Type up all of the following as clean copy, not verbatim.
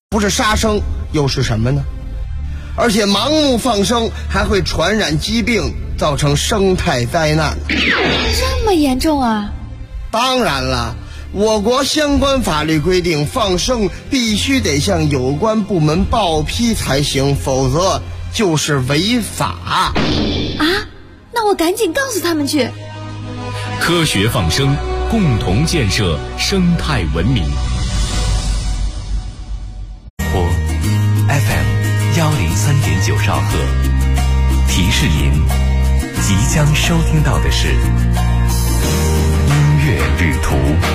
不是杀生又是什么呢？而且盲目放生还会传染疾病，造成生态灾难。 这么严重啊？ 当然了，我国相关法律规定，放生必须得向有关部门报批才行，否则就是违法。 啊？那我赶紧告诉他们去。 科学放生，共同建设生态文明。 FM 103.9兆赫，提示您即将收听到的是音乐旅途。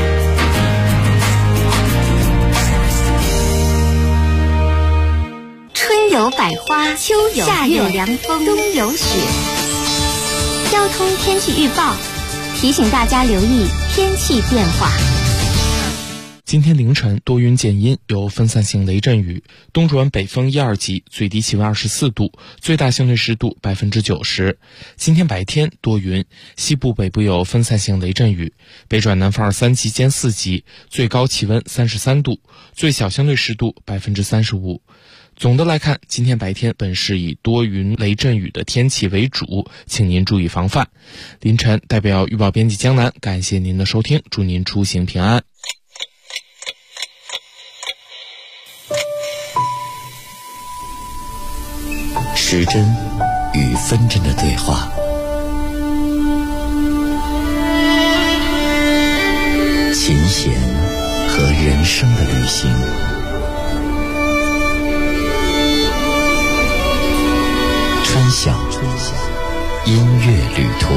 春有百花，秋有夏有凉风，冬有雪。交通天气预报提醒大家留意天气变化。 今天凌晨多云见阴，有分散性雷阵雨，东转北风1、2级，最低气温24度，最大相对湿度90%。今天白天多云，西部北部有分散性雷阵雨，北转南风2、3级兼4级，最高气温33度，最小相对湿度35%。总的来看，今天白天本市以多云雷阵雨的天气为主，请您注意防范。凌晨代表预报编辑江南，感谢您的收听，祝您出行平安。 时针与分针的对话，琴弦和人生的旅行，春晓音乐旅途。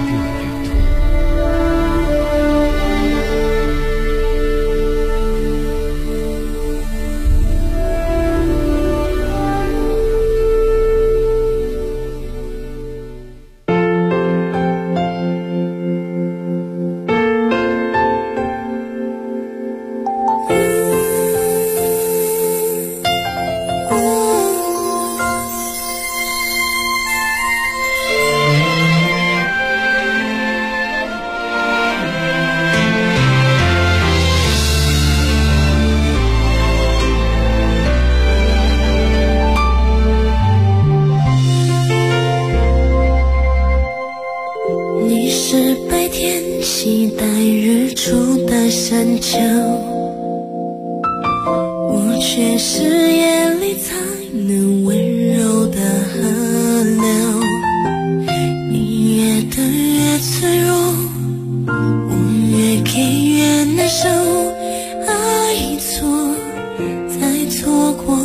我却是夜里才能温柔的河流，你越等越脆弱，我越给越难受，爱错再错过，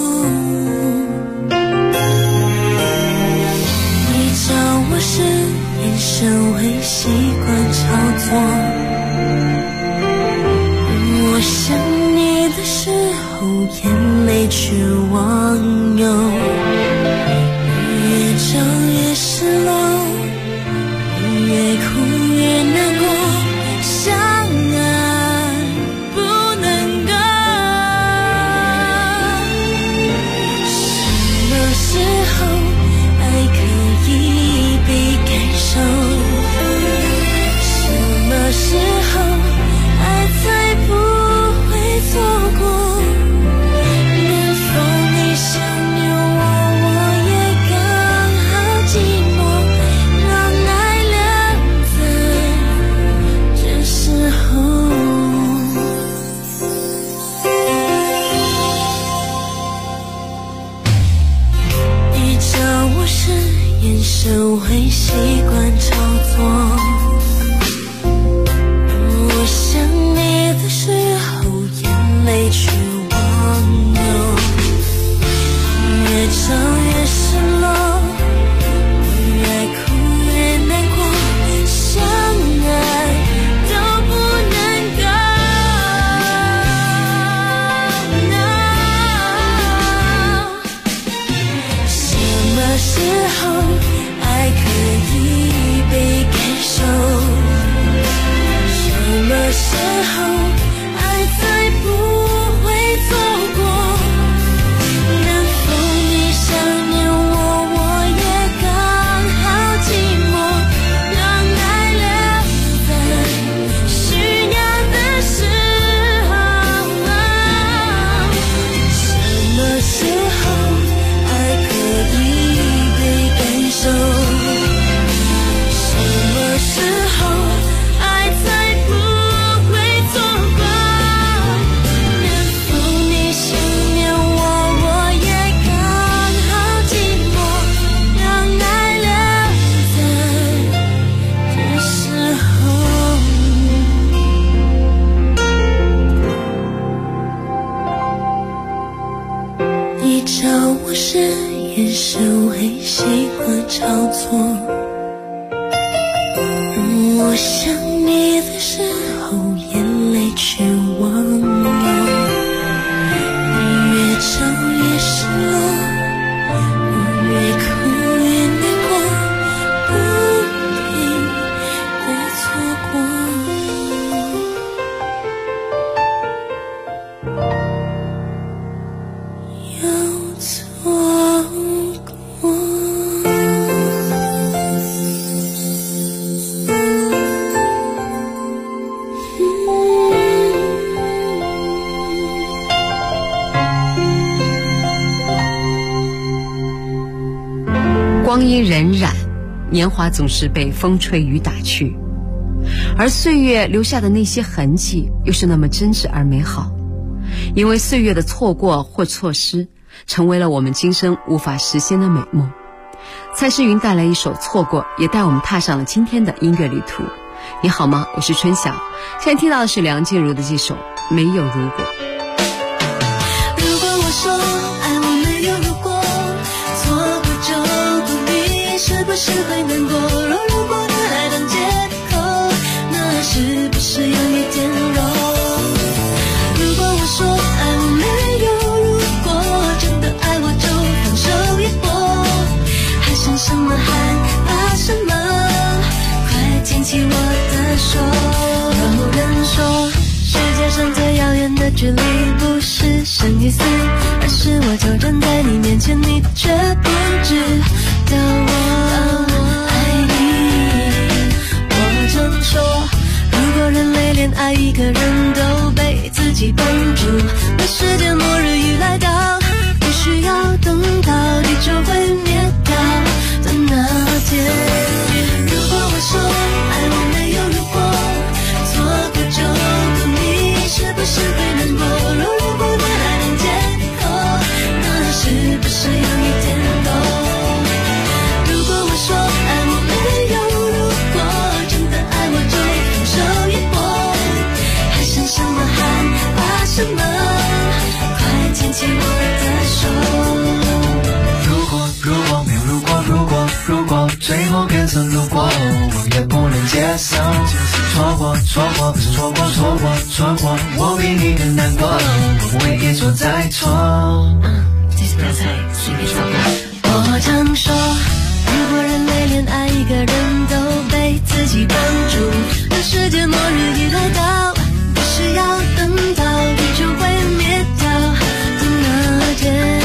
你找我时眼神会习惯操作，我想你的时候眼泪却忘忧，越找越失落，越哭越难过，相爱不能够，什么时候爱可以被感受，什么时候爱才不会错过，能否你想有我，我也刚好寂寞，让爱留在这时候。你找我时眼神会习惯操作，我想你的时候眼泪却忘忧，越找越失落，越哭越难过，相爱都不能够，什么时候爱可以被感受， 叫我是也是会习惯炒作。我想你的时候，眼泪却忘了，你越吵越失落，我越哭越难过，不停地错过。 光阴荏苒，年华总是被风吹雨打去，而岁月留下的那些痕迹又是那么真挚而美好。因为岁月的错过或错失，成为了我们今生无法实现的美梦。蔡诗芸带来一首《错过》，也带我们踏上了今天的音乐旅途。你好吗？我是春晓。现在听到的是梁静茹的这首《没有如果》。 如果我说爱我没有如果，错过就过，你是不是会难过？若如果拿来当借口，那是不是有一点肉？如果我说爱我没有如果，真的爱我就放手一搏，还剩什么害怕什么？快牵起我的手。有人说世界上最遥远的距离不是生与死，而是我就站在你面前，你却不知道我爱你。我常说，如果人类连爱一个人都被自己绑住，那世界末日一来到，必须要等到地球毁灭掉的那天。如果我说爱我没有如果，错过就过，你是不是会难过？若如果拿来当借口，那是不是有一点多？如果我说爱我没有如果，真的爱我就放手一搏，还剩什么害怕什么？快牵起我的手。 如果没有如果最后变成如果，我也不能接受。错过可是错过，我比你更难过，我不会一错再错。 这次不要再随便找了。 我常说，如果人类连爱一个人都被自己绑住，那世界末日一来到，必须要等到地球毁灭掉的那天。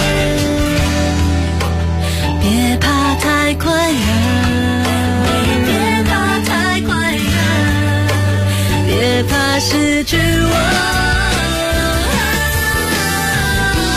别怕太快乐，别怕太快乐，别怕失去我。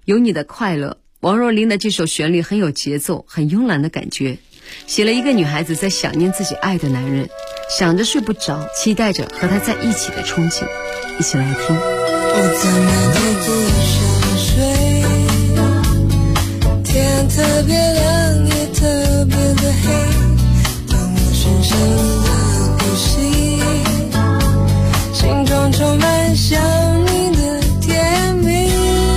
有你的快乐。王若琳的这首旋律很有节奏，很慵懒的感觉，写了一个女孩子在想念自己爱的男人，想着睡不着，期待着和他在一起的憧憬。一起来听。 我在那条路上睡，天特别亮也特别的黑，当我深深的呼吸，心中充满想你的甜蜜，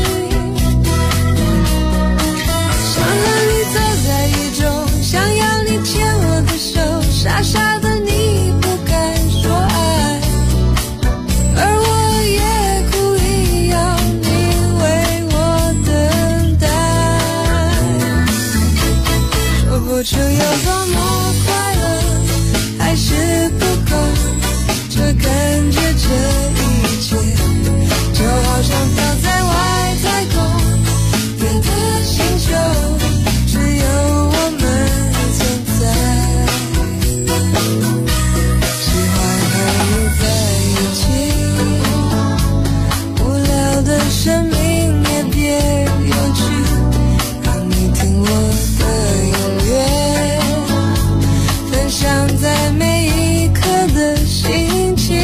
想和你走在雨中，想要你牵我的手，傻傻的你不敢说爱，而我也故意要你为我等待，说不出有多么快乐，还是不够，这感觉这一切就好像飘在外太空，别的星球只有我们存在，喜欢和你在一起，无聊的生命也别有趣，让你听我的音乐，分享在每一刻的心情，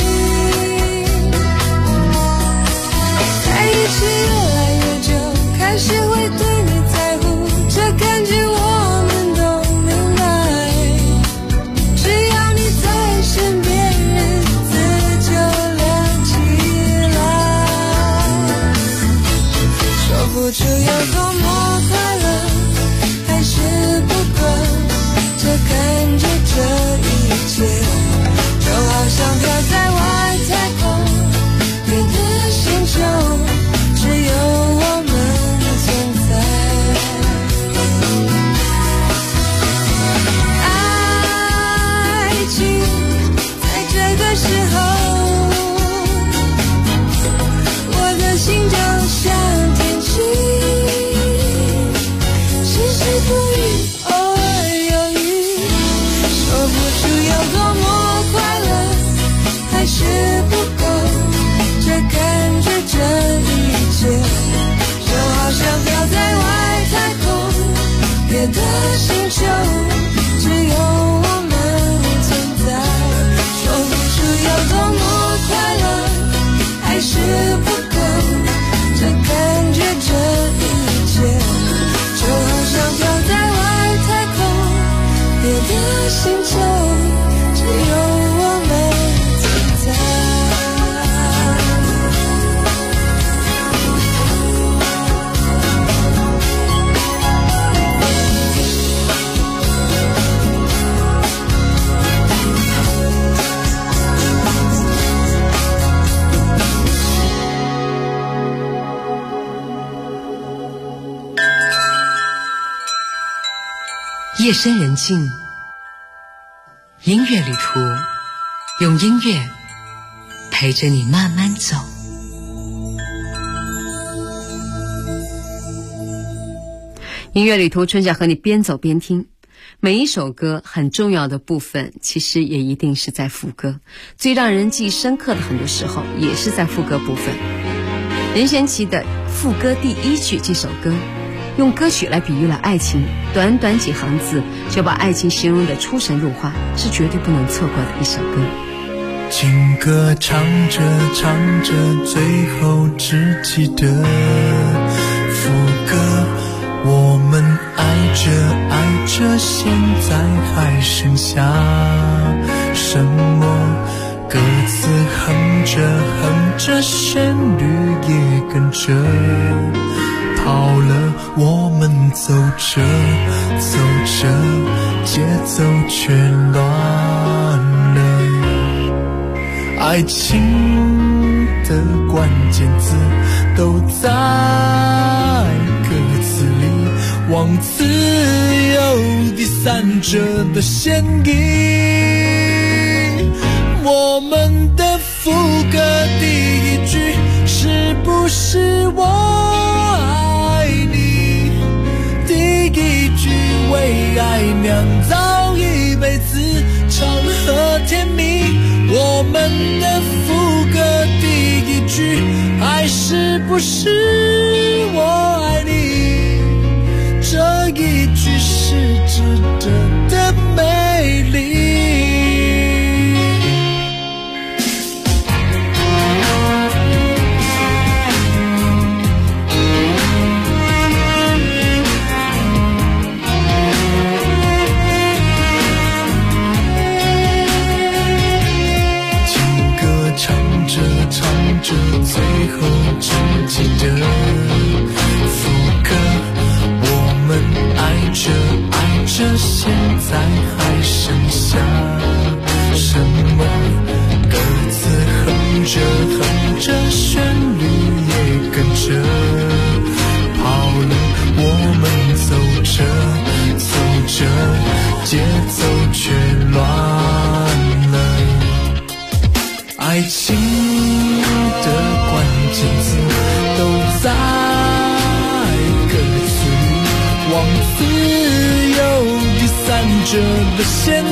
在一起越来越久，开始会对你在乎，这感觉我们都明白，只要你在身边，日子就亮起来，说不出有多么快乐，还是不够，这感觉这一切就好像飘在外太空，别的星球只有我们存在，爱情在这个时候，我的心就像天气，时时不语，偶尔有雨，说不出有多么快乐，还是不够，这感觉这一切就好像飘在外太空，别的星球只有我们存在，说不出有多么快乐，还是不够，这感觉这一切就好像飘在外太空，别的星球只有我们存在。 夜深人静，音乐旅途，用音乐陪着你慢慢走。音乐旅途，春夏和你边走边听。每一首歌很重要的部分，其实也一定是在副歌。最让人记忆深刻的很多时候，也是在副歌部分。任贤齐的副歌第一句这首歌，用歌曲来比喻了爱情，短短几行字就把爱情形容得出神入化，是绝对不能错过的一首歌。 情歌唱着唱着，最后只记得副歌。我们爱着爱着，现在还剩下什么？歌词哼着哼着，旋律也跟着跑了。我们走着走着，节奏却乱了。爱情的关键字都在歌词里，往自由第三者的嫌疑。我们的副歌第一句是不是我爱你？第一句为爱酿造一辈子长和甜蜜。我们的副歌第一句还是不是我爱着现在还剩下什么？歌词哼着哼着，旋律也跟着跑了。我们走着走着，节奏却乱了。爱情的关键字都在歌词，往自由第三者的嫌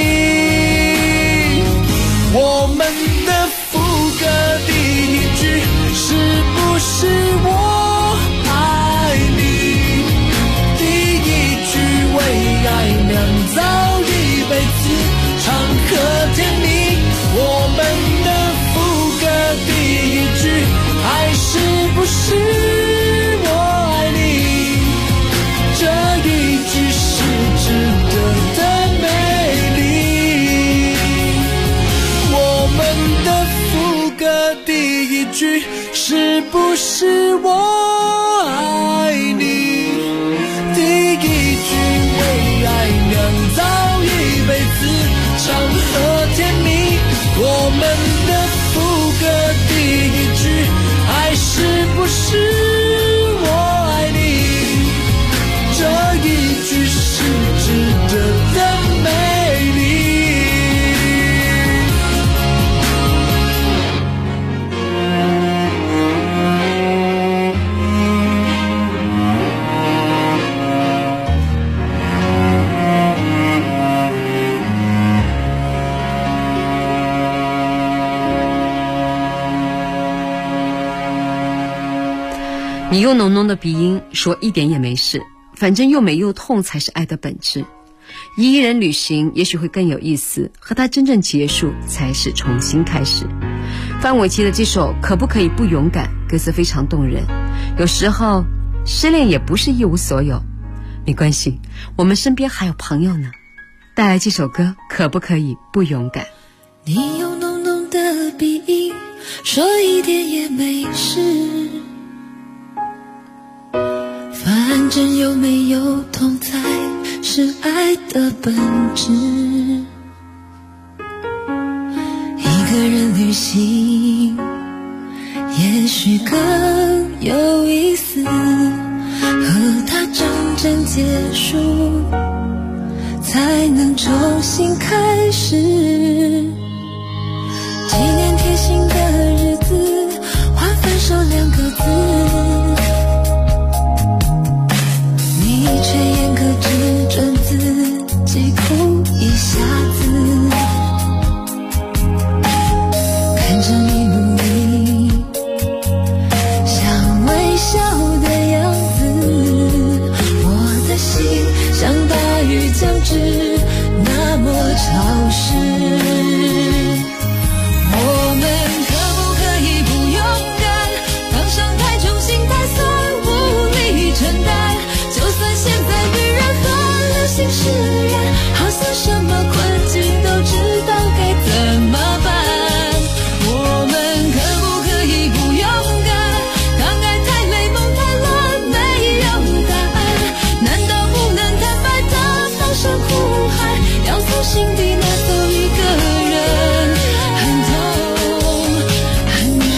疑。我们的副歌第一句是不是我爱你？第一句为爱酿造一辈子长和甜蜜。我们的副歌第一句还是不是我爱你？这一句是值得的美丽。我们的副歌第一句是不是我爱你？第一句为爱酿造一辈子长和甜蜜。我们的副歌第一句还是不是我爱你？这一句是值得的美丽。 你用浓浓的鼻音说一点也没事，反正又美又痛才是爱的本质。一人旅行也许会更有意思，和它真正结束才是重新开始。范玮琪的这首可不可以不勇敢，歌词非常动人。有时候失恋也不是一无所有，没关系，我们身边还有朋友呢。带来这首歌可不可以不勇敢。 你用浓浓的鼻音说一点也没事，反正有没有痛才是爱的本质。一个人旅行也许更有意思，和他真正结束才能重新开始。纪念贴心的日子换分手2个字，你却严格只准自己哭一下子。看着你努力想微笑的样子，我的心像大雨将至，那么潮湿。我们可不可以不勇敢，当伤太重心太酸无力承担，就算现在女人很流行释然，好像什么困境都知道该怎么办。我们可不可以不勇敢，当爱太累梦太乱没有答案，难道不能坦白的放声呼喊，要从心底拿走一个人，很痛很难。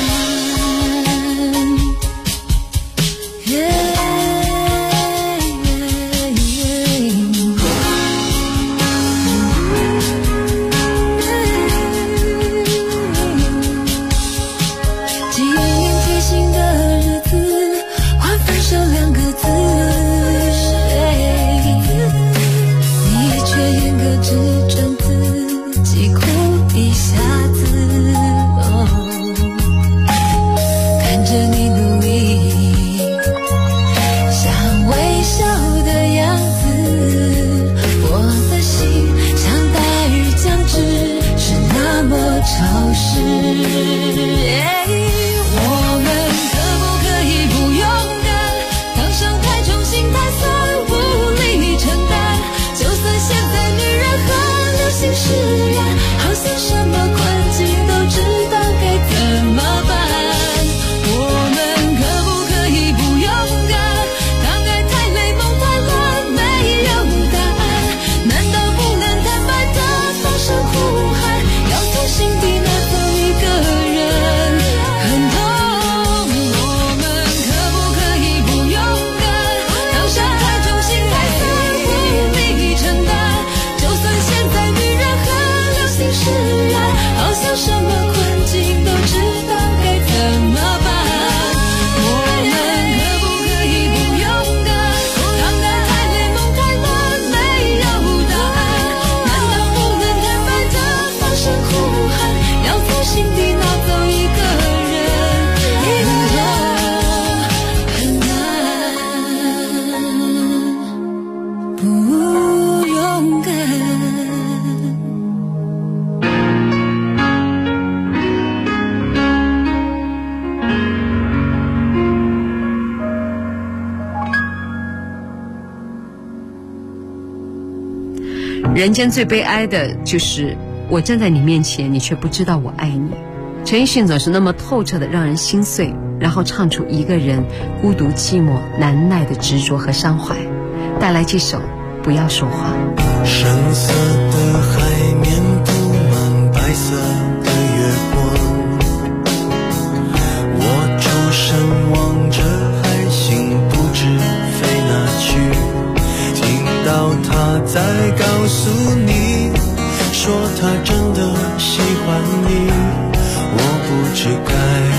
人间最悲哀的就是我站在你面前，你却不知道我爱你。陈奕迅总是那么透彻的让人心碎，然后唱出一个人孤独寂寞难耐的执着和伤怀，带来这首不要说话。 深色的海面布满白色的月光，我周身望着海星不知飞哪去，听到他在告诉你说他真的喜欢你，我不知该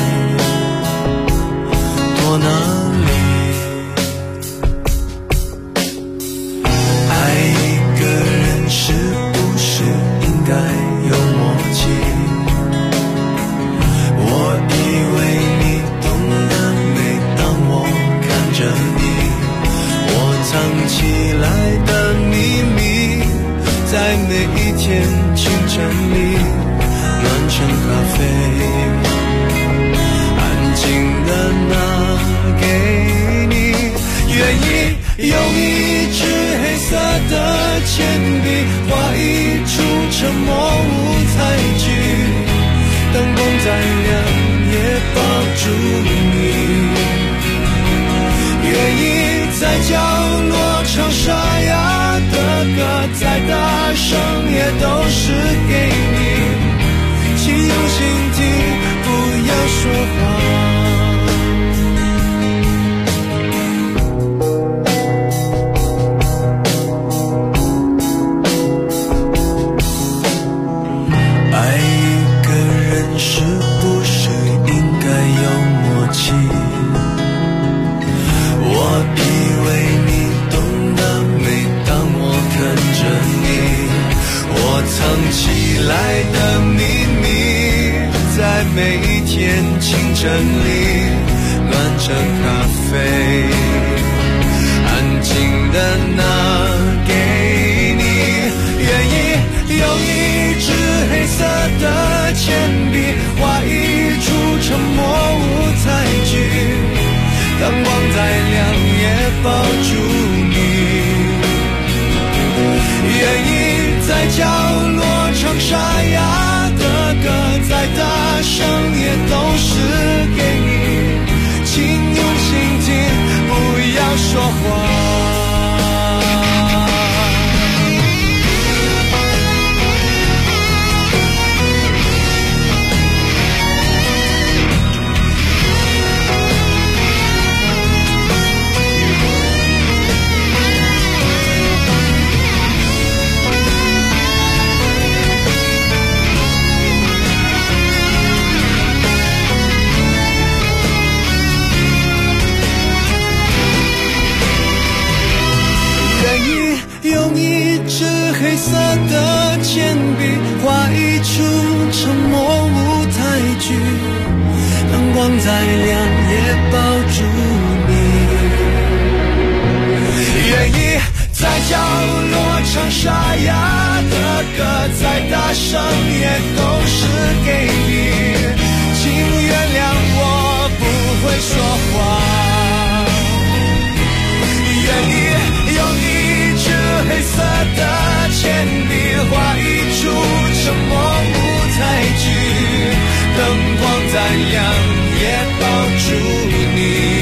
躲哪里。爱一个人是不是应该有默契？我以为你懂得，每当我看着你，我藏起来的秘密，在每一天清晨里暖成咖啡，安静的拿给你，愿意用一支黑色的铅笔画一出沉默舞台剧，灯光再亮也抱住你，愿意在角落唱沙哑的歌，再大声也都是给你，请用心听，不要说话。爱一个人是不是应该有默契？我以为你懂得，每当我看着你，我藏起来的秘密，在每一天清晨里暖成咖啡，安静的拿给你，愿意用一支黑色的铅笔画一出沉默舞台剧，灯光再亮也抱住你，愿意在角落唱沙哑的歌，再大声也都是给你，请用心听，不要说话。用一支黑色的铅笔画一出沉默舞台剧，灯光再亮也抱住你，愿意在角落唱沙哑的歌，再大声也都是给你，请原谅我不会说话，愿意用一支黑色的铅笔画一出沉默舞台剧，灯光再亮也抱住你，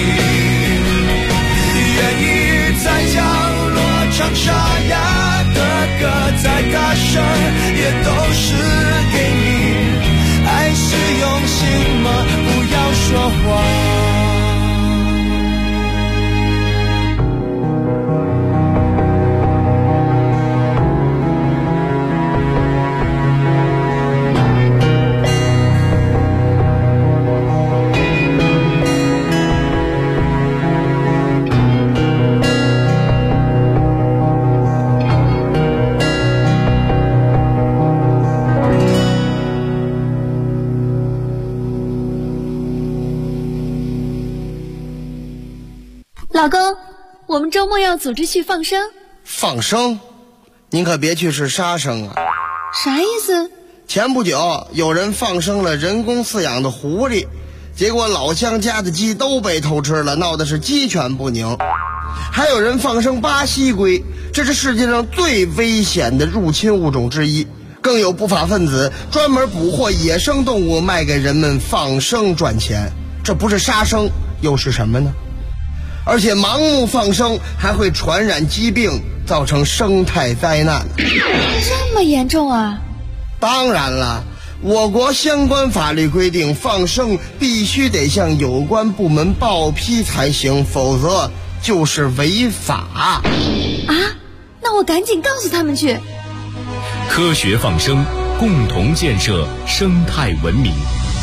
愿意在角落唱沙哑的歌，再大声也都是给你，爱是用心吗？不要说话。 老公，我们周末要组织去放生。 放生？您可别去是杀生啊！ 啥意思？ 前不久有人放生了人工饲养的狐狸，结果老乡家的鸡都被偷吃了，闹得是鸡犬不宁。 还有人放生巴西龟，这是世界上最危险的入侵物种之一。更有不法分子专门捕获野生动物卖给人们放生赚钱，这不是杀生又是什么呢？而且盲目放生还会传染疾病，造成生态灾难。 这么严重啊？ 当然了，我国相关法律规定，放生必须得向有关部门报批才行，否则就是违法。 啊？那我赶紧告诉他们去。 科学放生，共同建设生态文明。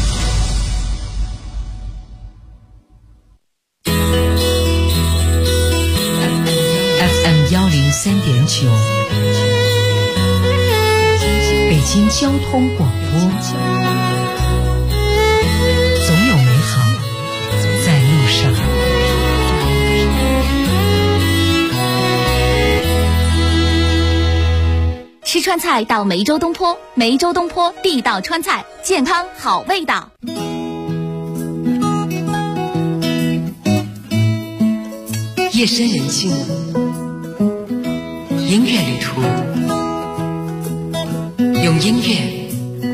FM103.9，北京交通广播，总有美好在路上。 吃川菜到梅州东坡，梅州东坡地道川菜，健康好味道。 夜深人静，音乐旅途，用音乐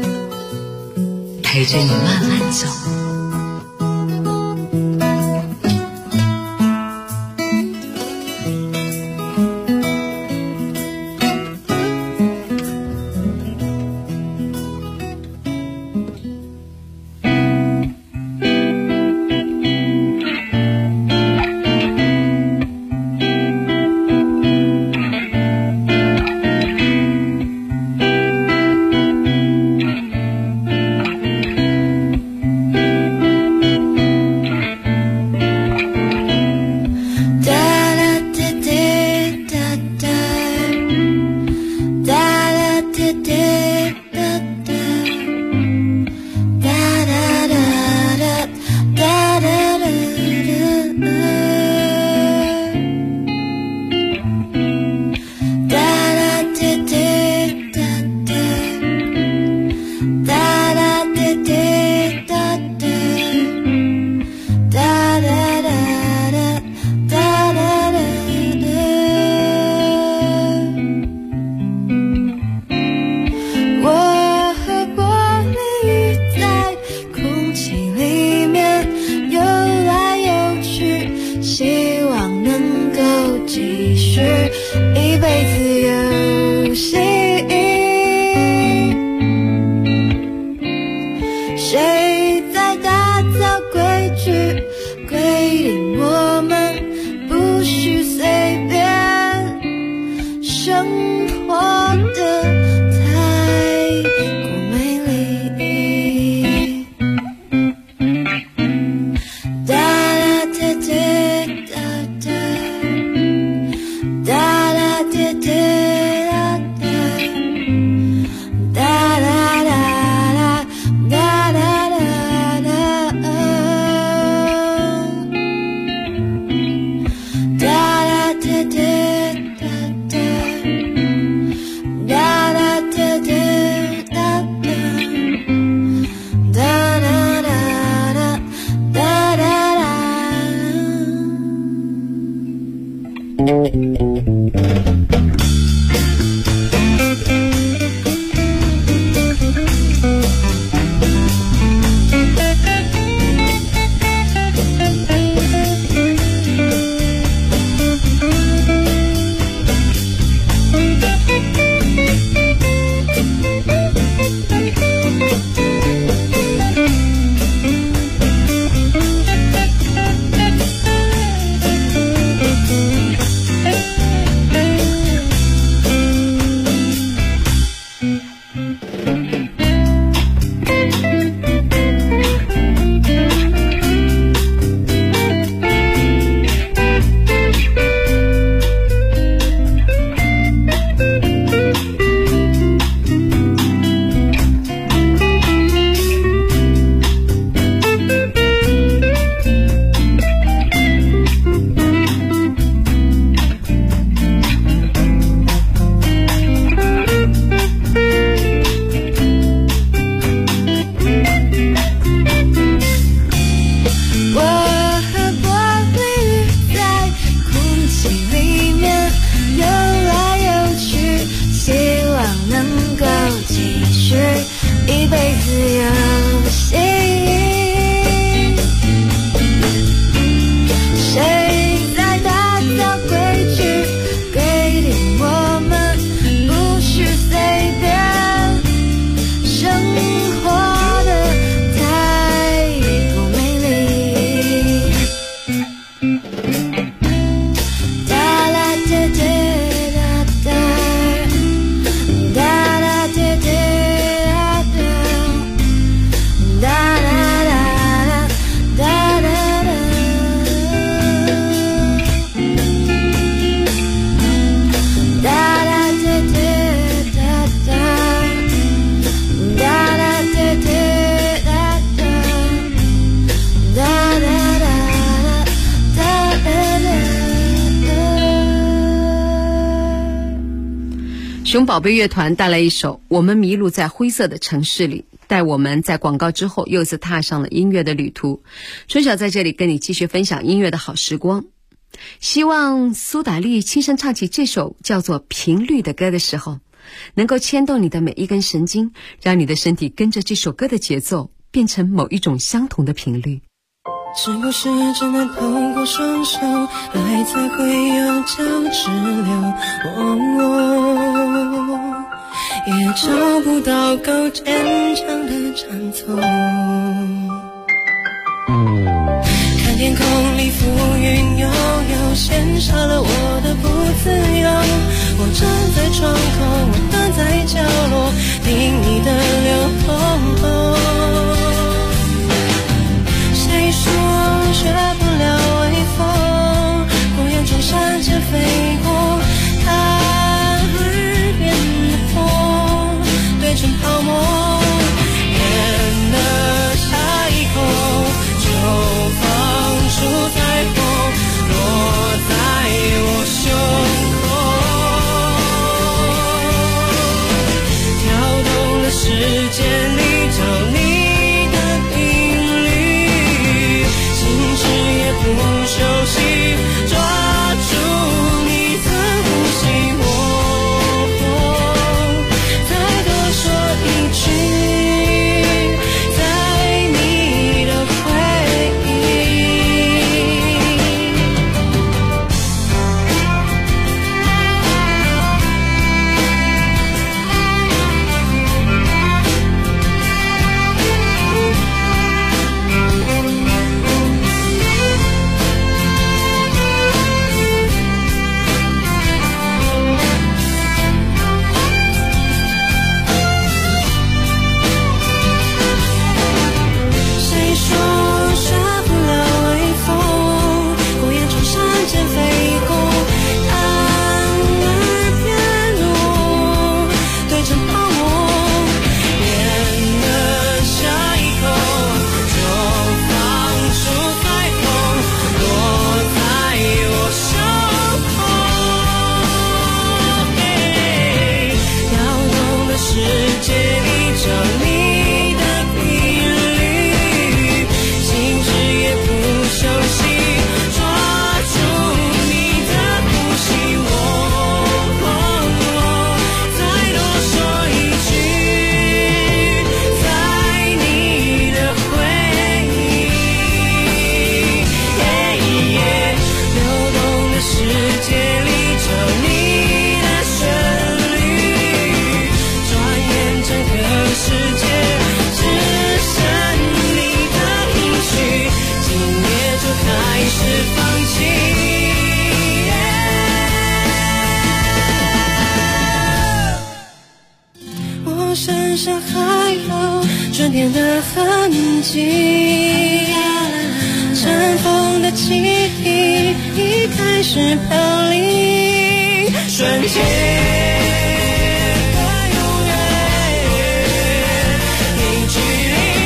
陪着你慢慢走。 熊宝贝乐团带来一首《我们迷路在灰色的城市里》，带我们在广告之后又一次踏上了音乐的旅途。春晓在这里跟你继续分享音乐的好时光。希望苏打绿亲身唱起这首叫做《频率》的歌的时候，能够牵动你的每一根神经，让你的身体跟着这首歌的节奏变成某一种相同的频率。 是不是只能透过双手，爱才会有交织流？也找不到够坚强的站错。看天空里浮云悠悠，羡煞了我的不自由。我站在窗口，我等在角落，听你的流动。谁说学不了微风？我眼中闪现飞过他耳边的风，对成泡沫，眼的下一口就放出彩虹，落在我胸口，跳动的时间里找你的频率，心事也不休息，抓住你的呼吸，再多说一句，在你的回忆。谁说学不了微风？我眼中闪现飞过他耳边落，对成泡沫，眼的下一口就放出彩虹，落在我胸口，跳动的世界里找你的频率，心智也不休息，抓住你的呼吸，再多说一句，在你的回忆，流动的世界里找你的旋律，转眼整个世界只剩你的音讯，今夜就开始放弃。我身上还有春天的痕迹，尘封的记忆已开始飘零，瞬间的永远，零距离。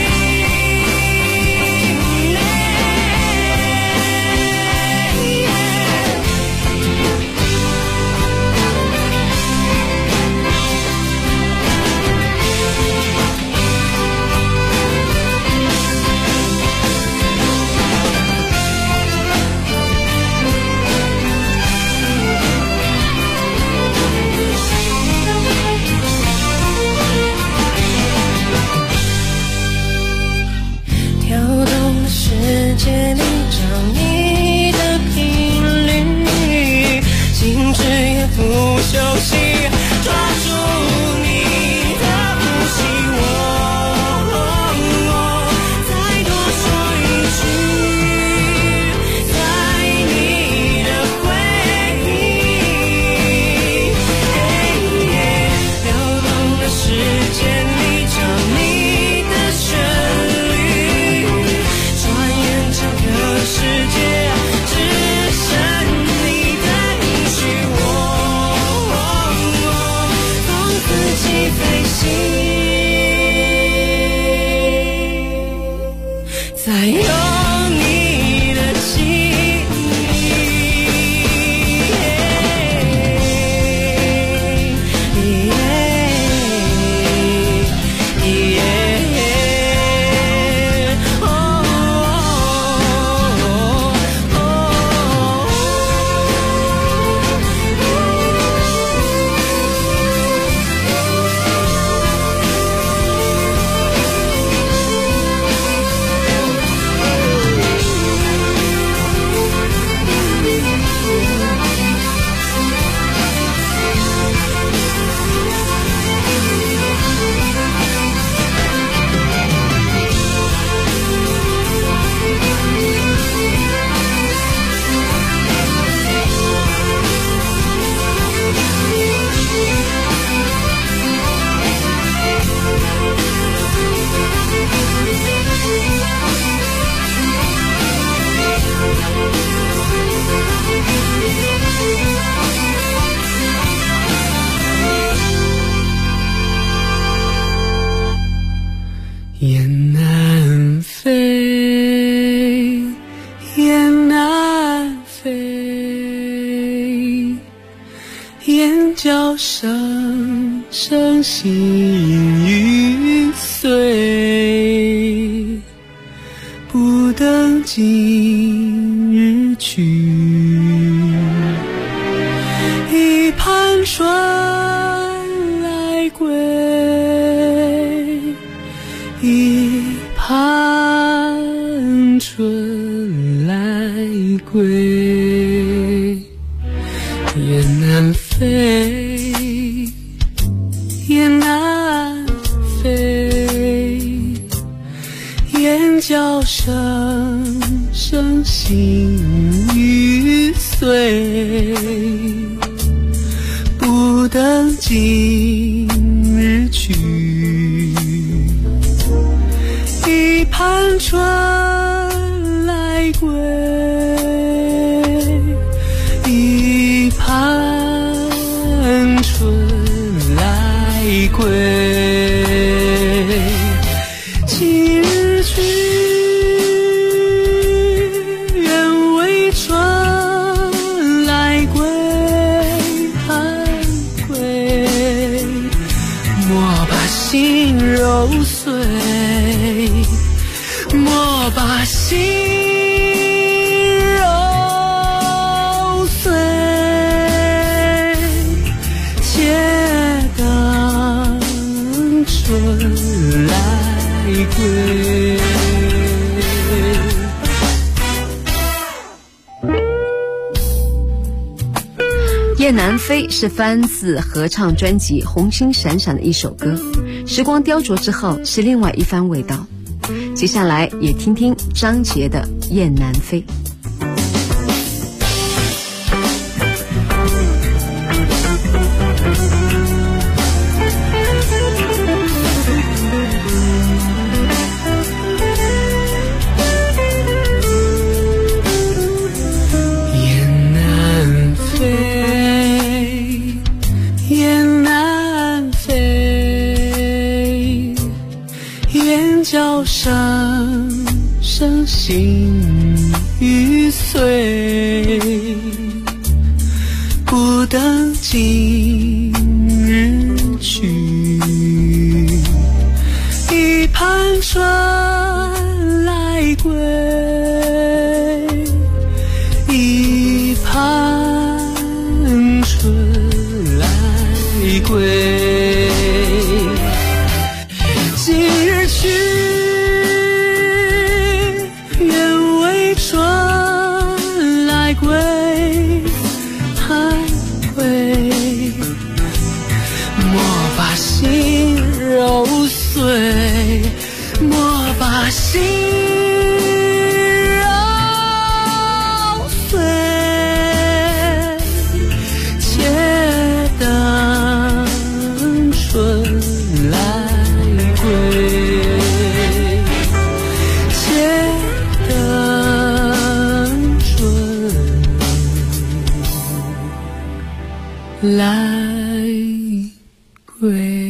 生生心欲碎，不等今日去。一盘春来归，一盘春来归。雁南飞，雁南飞，雁叫声声心欲碎，不等今日去。一盘春来归，一盘春来归。今日去，愿为春来归，归。莫把心揉碎，莫把心揉碎，且等春来归。 雁南飞是翻自合唱专辑《红星闪闪》的一首歌，时光雕琢之后是另外一番味道。接下来也听听张杰的《雁南飞》。 雁南飞，雁南飞，雁叫声声心欲碎，不等今日去。一盘春来归，一盘春来归。今日去，愿为春来归，归。莫把心揉碎，莫把心揉碎，且等春来归，且等春来归。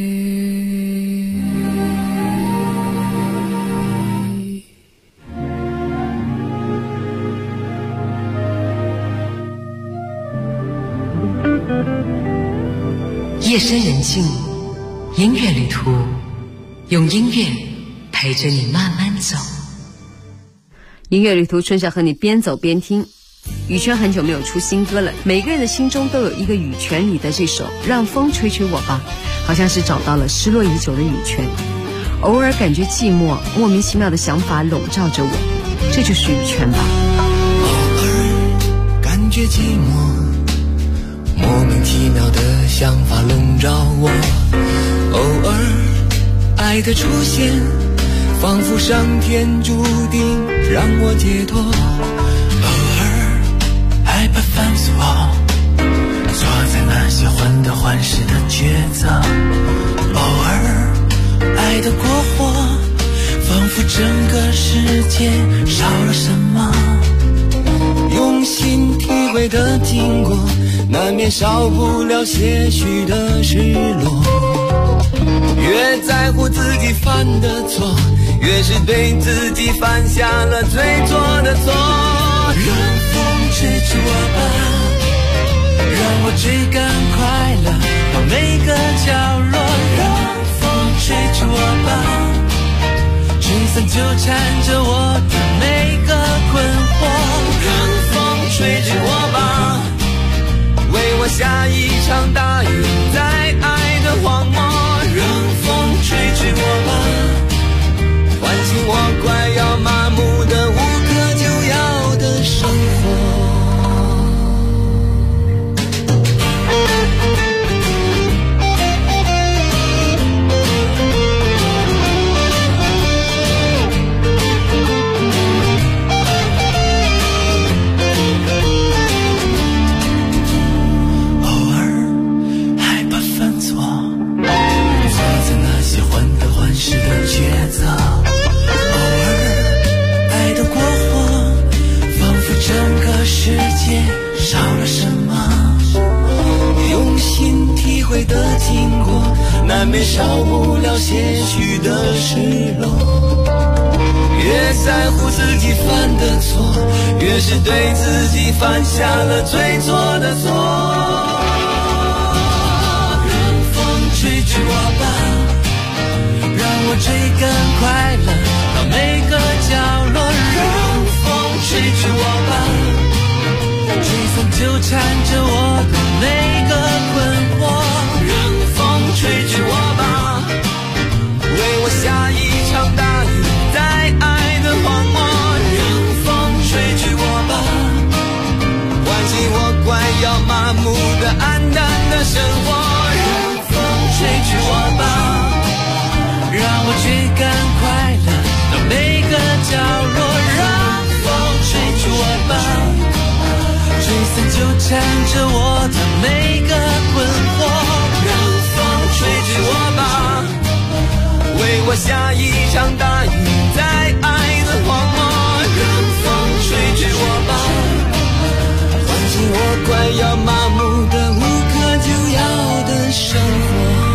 夜深人静，音乐旅途，用音乐陪着你慢慢走。音乐旅途，春晓和你边走边听。羽泉很久没有出新歌了，每个人的心中都有一个羽泉里的这首《让风吹吹我吧》，好像是找到了失落已久的羽泉。偶尔感觉寂寞，莫名其妙的想法笼罩着我，这就是羽泉吧。 偶尔感觉寂寞，莫名其妙的想法笼罩我。偶尔爱的出现，仿佛上天注定让我解脱。偶尔害怕烦死我，做在那些患得患失的抉择。偶尔爱的过火，仿佛整个世界少了什么。用心体会的经过，难免少不了些许的失落。越在乎自己犯的错，越是对自己犯下了最错的错。让风吹吹我吧，让我追赶快乐，把每散纠缠着我的每个困惑。让风吹去我吧，为我下一场大雨，在爱的荒漠。让风吹去我吧，唤醒我快要麻木的无可救药的生活。是的抉择，偶尔爱的过火，仿佛整个世界少了什么。用心体会的经过，难免少不了些许的失落。越在乎自己犯的错，越是对自己犯下了最错的错。让风吹去我吧，让我追赶快乐到每个角落。让风吹去我吧，吹散纠缠着我的每个困惑。让风吹去我吧，为我下一场大雨，在爱的荒漠。让风吹去我吧，唤醒我快要麻木的黯淡的生活。让风吹去我吧，让我追赶快乐到每个角落。让风吹去我吧，吹散纠缠着我的每个困惑。让风吹去我吧，为我下一场大雨，在爱的荒漠。让风吹去我吧，唤醒我快要麻木的无可救药的生活。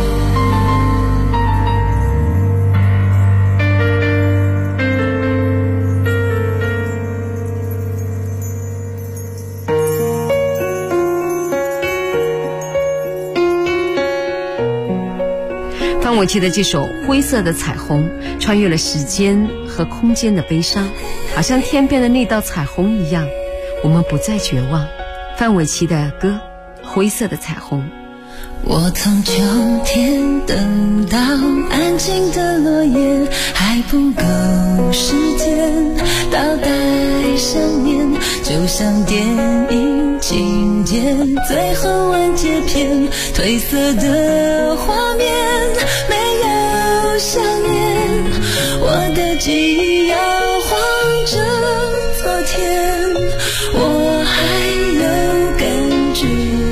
范玮琪的这首《灰色的彩虹》穿越了时间和空间的悲伤，好像天边的那道彩虹一样，我们不再绝望。范玮琪的歌《灰色的彩虹》。 我从秋天等到安静的落叶，还不够时间倒带想念，就像电影情节最后完结篇，褪色的画面没有想念，我的记忆摇晃着昨天，我还有感觉，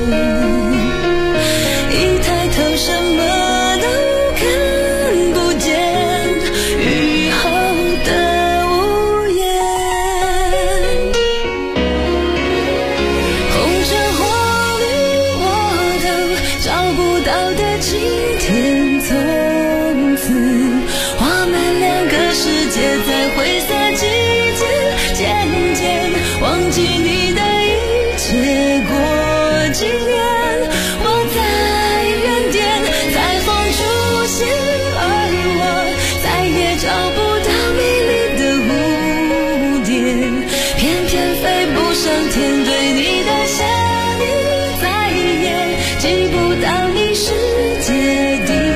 一抬头什么都看不见，雨后的屋檐，红橙黄绿我都找不到的今天，从此画满两个世界，在灰色季节渐渐忘记你的一切，过几年我在原点，彩虹出现，而我再也找不到美丽的蝴蝶，偏偏飞不上天，对你的想念再也记不到你世界的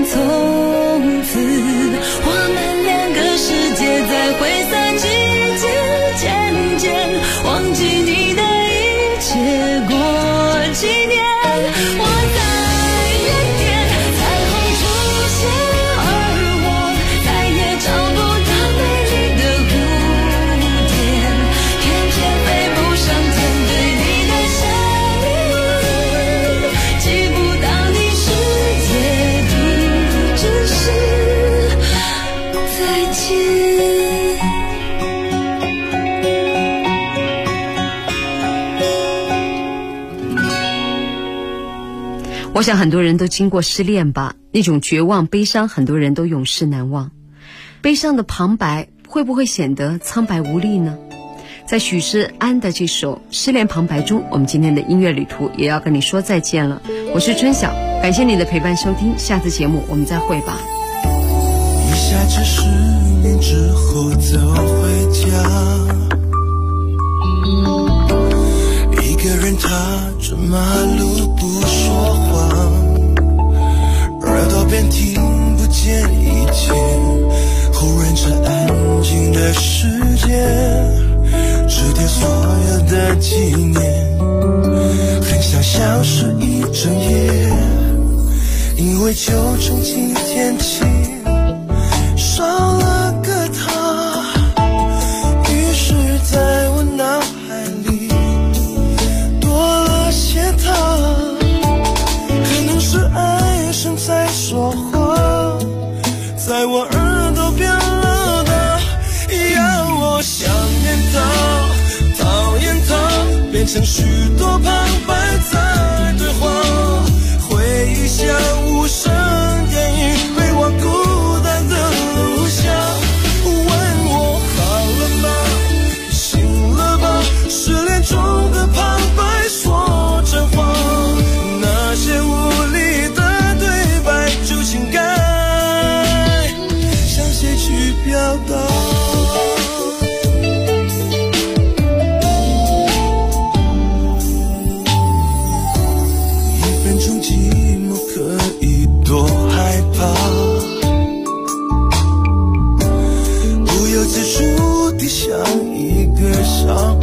从此我们两个世界在挥散季节，渐渐忘记你的一切。过几年，我在原点，彩虹出现，而我再也找不到美丽的蝴蝶，偏偏飞不上天，对你的想念记不到你世界里，只是再见。 我想很多人都经过失恋吧，那种绝望悲伤很多人都永世难忘。悲伤的旁白会不会显得苍白无力呢？在许世安的这首《失恋旁白》中，我们今天的音乐旅途也要跟你说再见了。我是春晓，感谢你的陪伴收听，下次节目我们再会吧。 一下子失恋之后走回家，一个人踏着马路不说话，耳朵边听不见一切，忽然这安静的世界，止跌所有的纪念，很想消失一整夜，因为就从今天起少了个他，于是在我脑海里多了些他，可能是爱声在说话，在我耳朵边唠叨，要我想念他，讨厌他，变成许多旁白在对话，回忆像无声电影被我孤单的留下，问我好了吗，醒了吧，失恋中的旁白说真话，那些无力的对白究竟该向谁去表达？一分钟寂寞可以多害怕，不由自主地像一个傻瓜，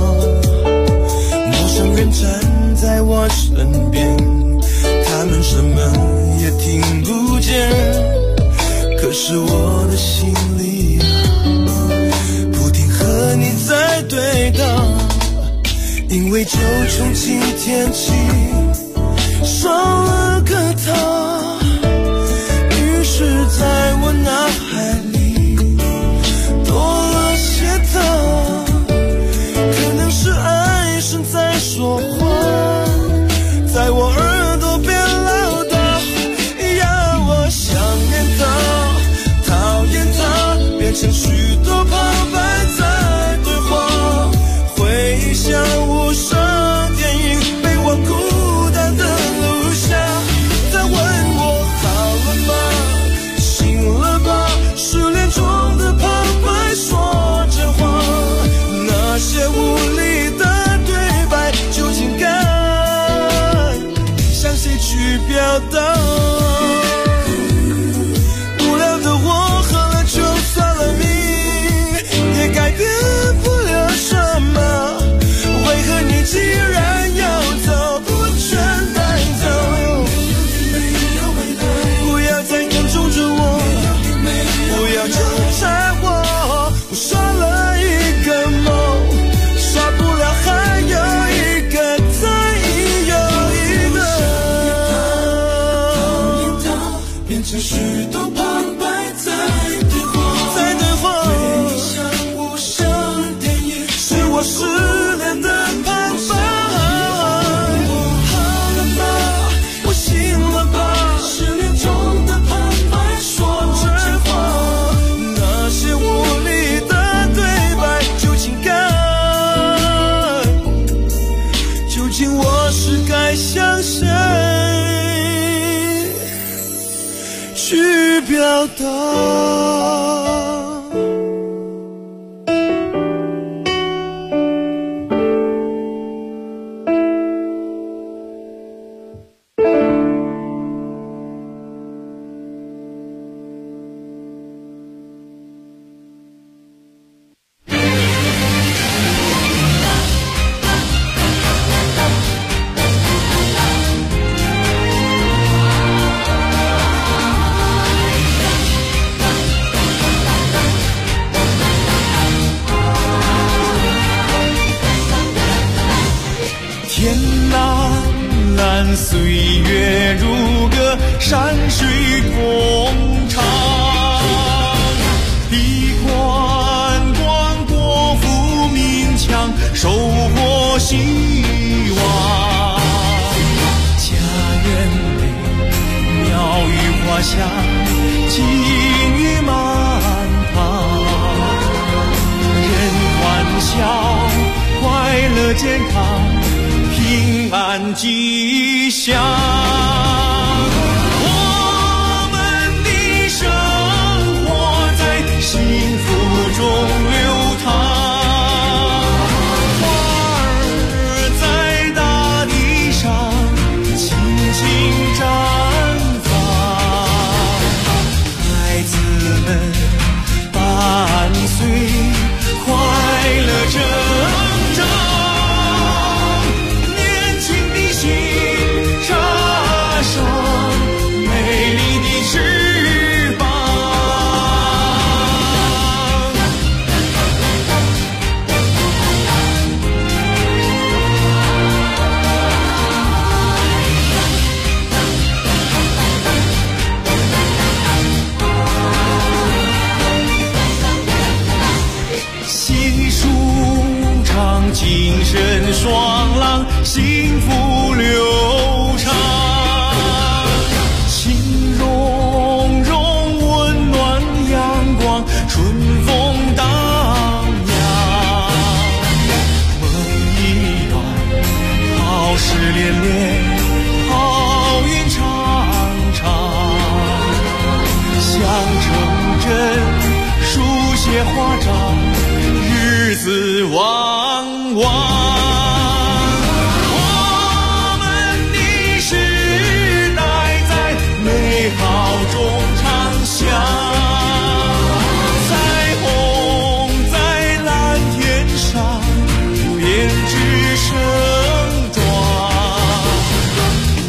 陌生人站在我身边，他们什么也听不见，可是我的心里不停和你在对答，因为就从今天起少了个他，于是在我脑海里多了些他，可能是爱声在说话，在我耳朵边唠叨，要我想念他，讨厌他，变成许多旁白在对话，回忆像无声电影被我孤单的留下，再问我好了吗，醒了吧，失恋中的旁白说真话，那些无力的对白究竟该向谁去表达？无聊的我喝了就算了命，也改变不了什么，为何你既然要走，不全带走？不要再跟踪着我，不要纠缠我，我耍了一个梦，耍不了还有一个，再有一个，变成许多旁白在对话，在对话，回忆像无声电影，是我失恋的旁白。好了吗？我醒了吧？失恋中的旁白说真话，那些无力的对白究竟我是该向谁去表达？ 乡金玉满堂，人欢笑，快乐健康，平安吉祥。我们的生活在幸福中流淌。精神爽朗，幸福流畅，情融融，温暖阳光，春风荡漾。梦一段，好事连连，好运常常。想成真，书写华章，日子旺旺。